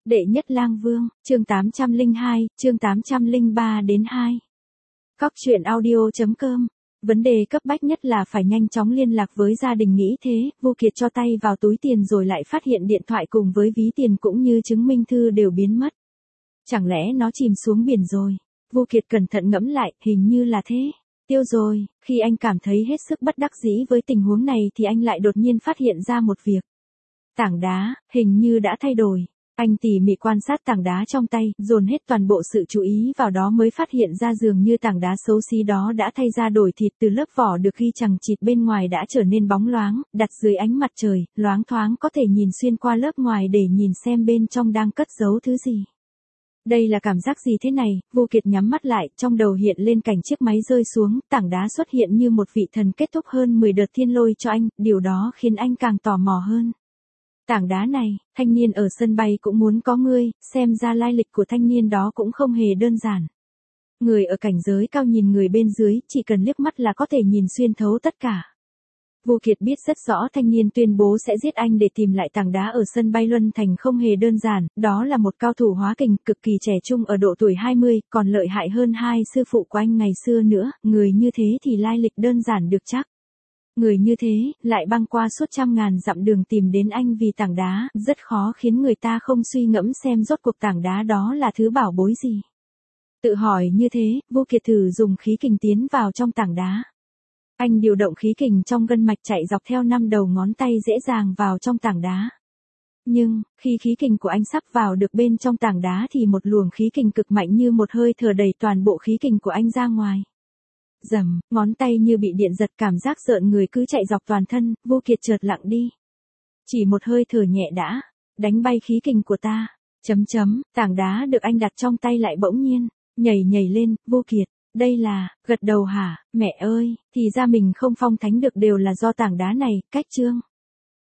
Đệ nhất lang vương, chương 802, chương 803-2. Cóc truyện audio.com. Vấn đề cấp bách nhất là phải nhanh chóng liên lạc với gia đình, nghĩ thế, Vu Kiệt cho tay vào túi tiền rồi lại phát hiện điện thoại cùng với ví tiền cũng như chứng minh thư đều biến mất. Chẳng lẽ nó chìm xuống biển rồi? Vu Kiệt cẩn thận ngẫm lại, hình như là thế. Tiêu rồi, khi anh cảm thấy hết sức bất đắc dĩ với tình huống này thì anh lại đột nhiên phát hiện ra một việc. Tảng đá, hình như đã thay đổi. Anh tỉ mỉ quan sát tảng đá trong tay, dồn hết toàn bộ sự chú ý vào đó mới phát hiện ra dường như tảng đá xấu xí đó đã thay ra đổi thịt, từ lớp vỏ được ghi chằng chịt bên ngoài đã trở nên bóng loáng, đặt dưới ánh mặt trời, loáng thoáng có thể nhìn xuyên qua lớp ngoài để nhìn xem bên trong đang cất giấu thứ gì. Đây là cảm giác gì thế này? Vu Kiệt nhắm mắt lại, trong đầu hiện lên cảnh chiếc máy rơi xuống, tảng đá xuất hiện như một vị thần kết thúc hơn 10 đợt thiên lôi cho anh, điều đó khiến anh càng tò mò hơn. Tảng đá này, thanh niên ở sân bay cũng muốn có ngươi, xem ra lai lịch của thanh niên đó cũng không hề đơn giản. Người ở cảnh giới cao nhìn người bên dưới, chỉ cần liếc mắt là có thể nhìn xuyên thấu tất cả. Vu Kiệt biết rất rõ thanh niên tuyên bố sẽ giết anh để tìm lại tảng đá ở sân bay Luân Thành không hề đơn giản, đó là một cao thủ hóa kình cực kỳ trẻ trung ở độ tuổi 20, còn lợi hại hơn hai sư phụ của anh ngày xưa nữa, người như thế thì lai lịch đơn giản được chắc. Người như thế, lại băng qua suốt trăm ngàn dặm đường tìm đến anh vì tảng đá, rất khó khiến người ta không suy ngẫm xem rốt cuộc tảng đá đó là thứ bảo bối gì. Tự hỏi như thế, Vu Kiệt thử dùng khí kình tiến vào trong tảng đá. Anh điều động khí kình trong gân mạch chạy dọc theo 5 đầu ngón tay dễ dàng vào trong tảng đá. Nhưng, khi khí kình của anh sắp vào được bên trong tảng đá thì một luồng khí kình cực mạnh như một hơi thở đẩy toàn bộ khí kình của anh ra ngoài. Rầm, ngón tay như bị điện giật, cảm giác rợn người cứ chạy dọc toàn thân, Vu Kiệt chợt lặng đi. Chỉ một hơi thở nhẹ đã đánh bay khí kình của ta. Tảng đá được anh đặt trong tay lại bỗng nhiên nhảy lên. Vu Kiệt, đây là, gật đầu hả, mẹ ơi, thì ra mình không phong thánh được đều là do tảng đá này, cách chương.